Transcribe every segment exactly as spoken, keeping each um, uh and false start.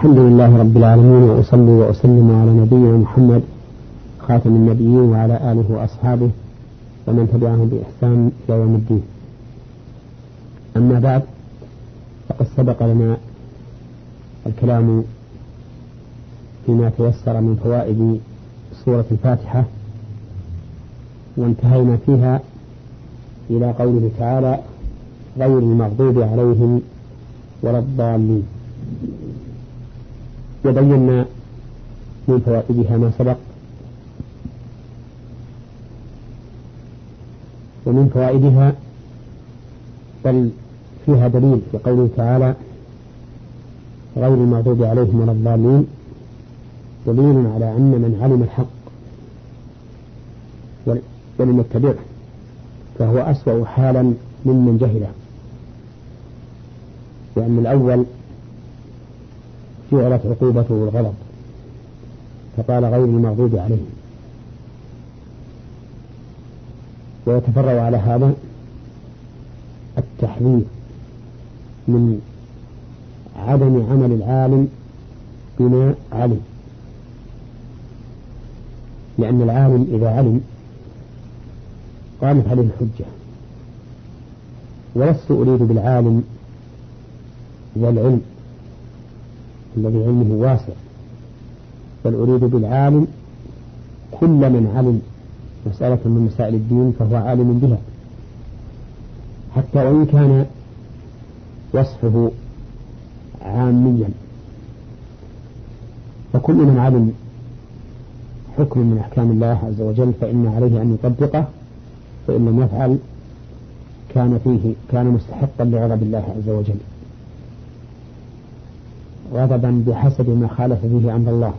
الحمد لله رب العالمين، وأصلي وأسلم على نبينا محمد خاتم النبيين وعلى آله وأصحابه ومن تبعهم بإحسان إلى يوم الدين. أما بعد، فقد سبق لنا الكلام فيما تيسر من فوائد سورة الفاتحة، وانتهينا فيها إلى قوله تعالى: غير المغضوب عليهم ولا الضالين. وبينا من فوائدها ما سبق، ومن فوائدها بل فيها دليل في قوله تعالى: غير المغضوب عليهم ولا الضالين، دليل على أن من علم الحق ولم يتبعه فهو أسوأ حالا ممن جهله، لأن الأول جعلت عقوبته الغضب، فقال غير المغضوب عليهم. ويتفرع على هذا التحذير من عدم عمل العالم بما علم، لأن العالم إذا علم قامت عليه الحجة. ولست أريد بالعالم ذا العلم الذي علمه واسع، بل أريد بالعالم كل من علم مسألة من مسائل الدين فهو عالم بها، حتى وإن كان وصفه عاميا. فكل من علم حكم من أحكام الله عز وجل فإن عليه أن يطبقه، فإن لم يفعل كان فيه كان مستحقا لغضب الله عز وجل، غضبا بحسب ما خالف به أمر الله.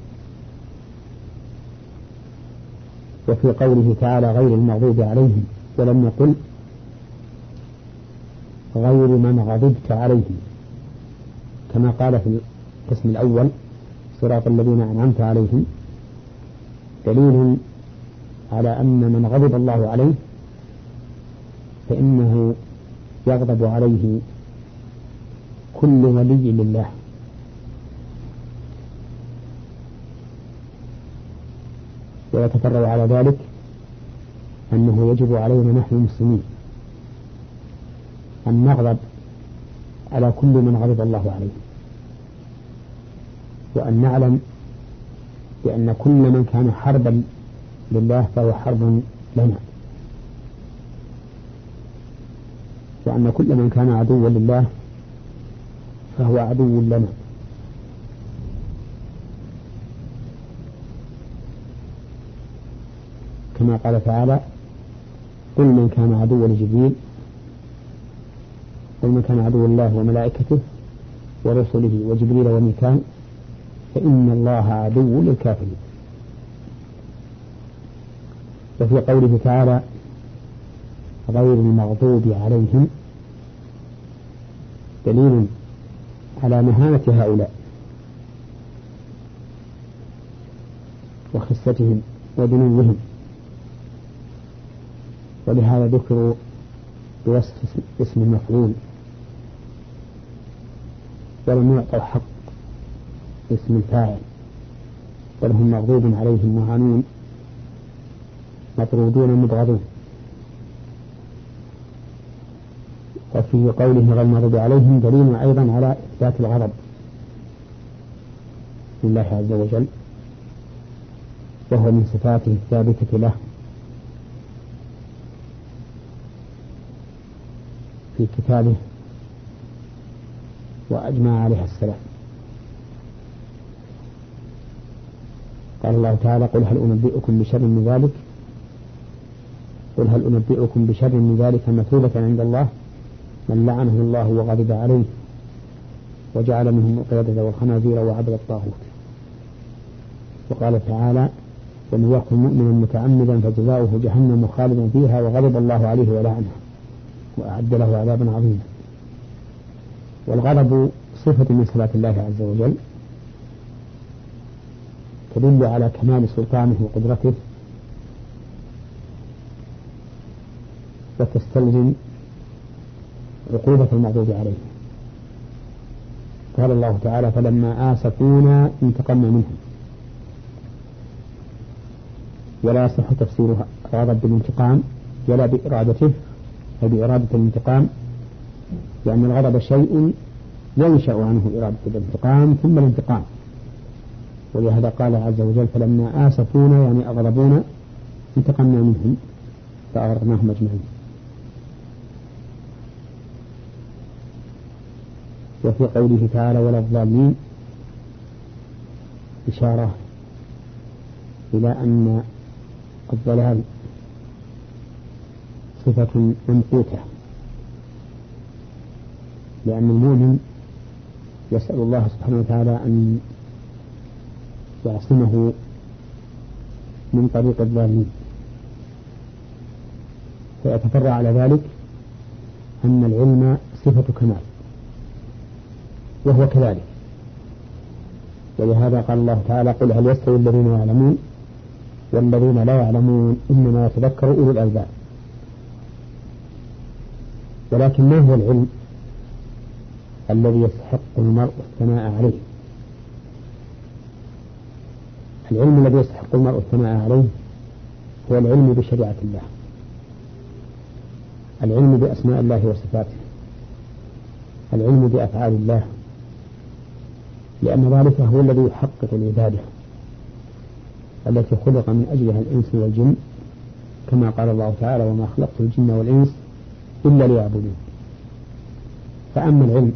وفي قوله تعالى: غير المغضوب عليهم، ولم يقل غير من غضبت عليهم، كما قال في القسم الأول: صراط الذين أنعمت عليهم، دليل على أن من غضب الله عليه فإنه يغضب عليه كل ولي لله. ويتفرع على ذلك أنه يجب علينا نحن المسلمين أن نغضب على كل من غضب الله عليه، وأن نعلم بأن كل من كان حربا لله فهو حرب لنا، وأن كل من كان عدوا لله فهو عدو لنا. كما قال تعالى: قل من كان عدوا لجبريل، قل من كان عدوا الله وملائكته ورسله وجبريل وميكال فإن الله عدو للكافرين. وفي قوله تعالى: غير المغضوب عليهم، دليل على مهانة هؤلاء وخستهم ودنوهم، ولهذا ذكروا بوصف اسم المفعول، ولم يعطوا حق اسم الفاعل، بل هم مغضوب عليهم مهانون مطرودون مبغضون. وفي قوله غير المغضوب عليهم دليل أيضا على إثبات الغضب لله عز وجل، وهو من صفاته الثابتة له في كتابه وأجمع عليها السلف. قال الله تعالى: قل هل أنبئكم بشر من ذلك قل هل أنبئكم بشر من ذلك مثوبة عند الله من لعنه الله وغضب عليه وجعل منهم القردة والخنازير وعبد الطاغوت. وقال تعالى: ومن يقتل مؤمنا متعمدا فجزاؤه جهنم خالدا فيها وغضب الله عليه ولعنه وأعد له عذابا عظيما. والغضب صفة من صفات الله عز وجل، تدل على كمال سلطانه وقدرته، وتستلزم عقوبة المغضوب عليه. قال الله تعالى فلما آسفونا انتقمنا منهم، ولا يصح تفسيرها الغضب بالانتقام ولا بإرادته أي بإرادة الانتقام، لأن الغضب شيء ينشأ عنه إرادة الانتقام ثم الانتقام، ولهذا قال عز وجل فلما آسفونا يعني أغضبونا انتقمنا منهم فأغرقناهم أجمعين. وفي قوله تعالى ولا الضالين إشارة إلى أن الضلال صفة ممقوتة، لأن المؤمن يسأل الله سبحانه وتعالى أن يعصمه من طريق الضالين، فيتفرع على ذلك أن العلم صفة كمال وهو كذلك، ولهذا قال الله تعالى قل هل يستوي الذين يعلمون والذين لا يعلمون إنما يتذكر أولو الألباب. ولكن ما هو العلم الذي يستحق المرء الثناء عليه؟ العلم الذي يستحق المرء الثناء عليه هو العلم بشريعة الله، العلم بأسماء الله وصفاته، العلم بأفعال الله، لأن ذلك هو الذي يحقق العبادة التي خلق من أجلها الإنس والجن، كما قال الله تعالى وما خلقت الجن والإنس إلا ليعبدون. فأما العلم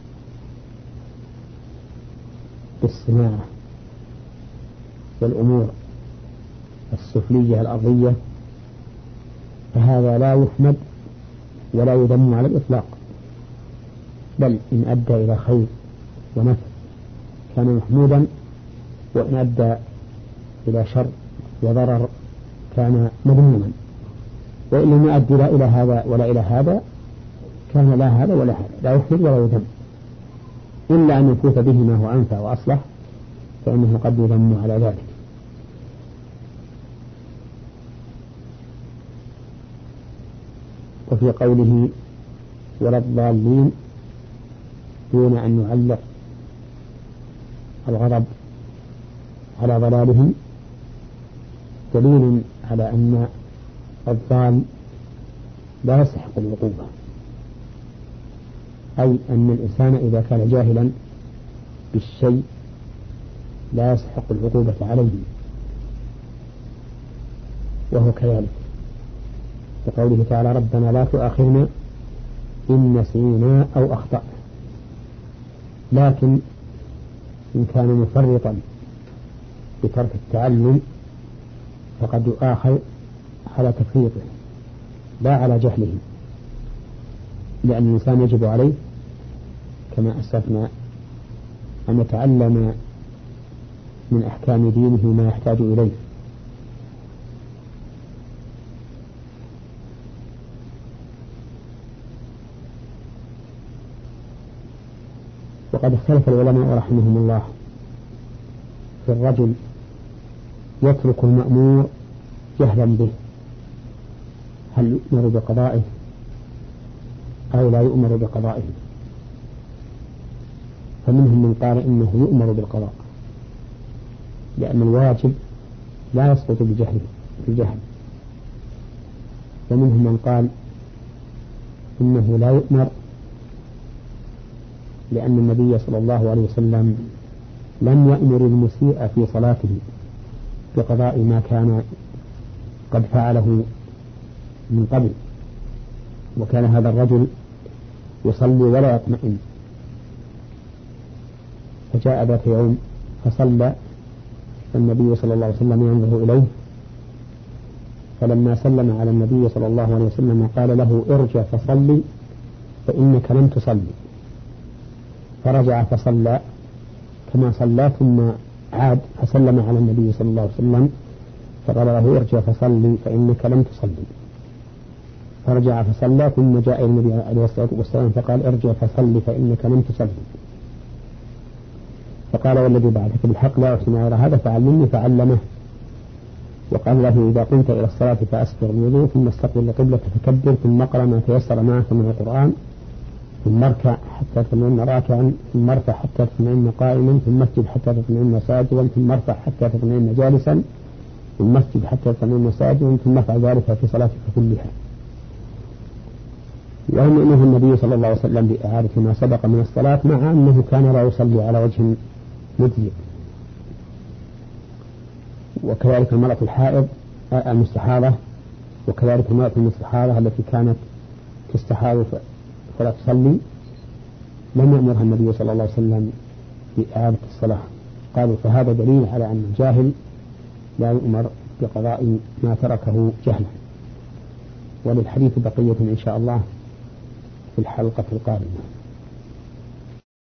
بالصناعة والأمور السفلية الأرضية فهذا لا يحمد ولا يذم على الإطلاق، بل إن أدى إلى خير ونفع كان محمودا، وإن أدى إلى شر وضرر كان مذموما، وإن لم يؤدي لا إلى هذا ولا إلى هذا كان لا هذا ولا هذا، لا يحمد ولا يذم، إلا أن يفوت به ما هو أنفع وأصلح فإنه قد يذم على ذلك. وفي قوله ولا الضالين دون أن يعلق الغضب على ضلالهم دليل على أن الضال لا يستحق العقوبة، أي أن الإنسان إذا كان جاهلا بالشيء لا يستحق العقوبة عليه، وهو كذلك بقوله تعالى ربنا لا تؤاخذنا إن نسينا أو أخطأنا، لكن إن كان مفرطا بترك التعلم فقد يؤاخذ على تفريطه لا على جهله، لأن الإنسان يجب عليه كما أسلفنا أن يتعلم من أحكام دينه ما يحتاج إليه. وقد اختلف العلماء رحمهم الله في الرجل يترك المأمور جهلا به، هل يؤمر بقضائه أو لا يؤمر بقضائه؟ فمنهم من قال إنه يؤمر بالقضاء، لأن الواجب لا يسقط بجهل بالجهل، ومنهم من قال إنه لا يؤمر، لأن النبي صلى الله عليه وسلم لم يأمر المسيء في صلاته بقضاء ما كان قد فعله من قبل، وكان هذا الرجل يصلي ولا يطمئن، فجاء ذات يوم فصلى فالنبي صلى الله عليه وسلم ينظر إليه، فلما سلم على النبي صلى الله عليه وسلم قال له ارجع فصلي فإنك لم تصلي، فرجع فصلى كما صلى ثم عاد فسلم على النبي صلى الله عليه وسلم فقال له ارجع فصلي فإنك لم تصلي، فرجع فصلى ثم جاء إلى النبي عليه الصلاة والسلام فقال ارجع فصلي فإنك لم تصلي، فقال والذي بعدك بالحق لا أحسن غير هذا فعلمني فعلمه، وقال له إذا قمت إلى الصلاة فأسبغ الوضوء ثم استقبل القبلة فكبر ثم اقرأ ما تيسر معك من القرآن ثم اركع حتى تطمئن راكعا، ثم ارفع حتى تطمئن قائما، ثم اسجد حتى تطمئن ساجدا، ثم ارفع حتى تطمئن جالسا، ثم اسجد حتى تطمئن ساجدا، ثم افعل ذلك في صلاتك كلها. وهم أنه النبي صلى الله عليه وسلم بإعادة ما سبق من الصلاة، مع أنه كان لا يصلي على وجه مجزئ. وكذلك المرأة الحائض المستحاضة، وكذلك المرأة المستحاضة التي كانت تستحاض فلا تصلي، لم يأمرها النبي صلى الله عليه وسلم بإعادة الصلاة. قالوا فهذا دليل على أن الجاهل لا يؤمر بقضاء ما تركه جهلا. وللحديث بقية إن شاء الله في الحلقة القادمة.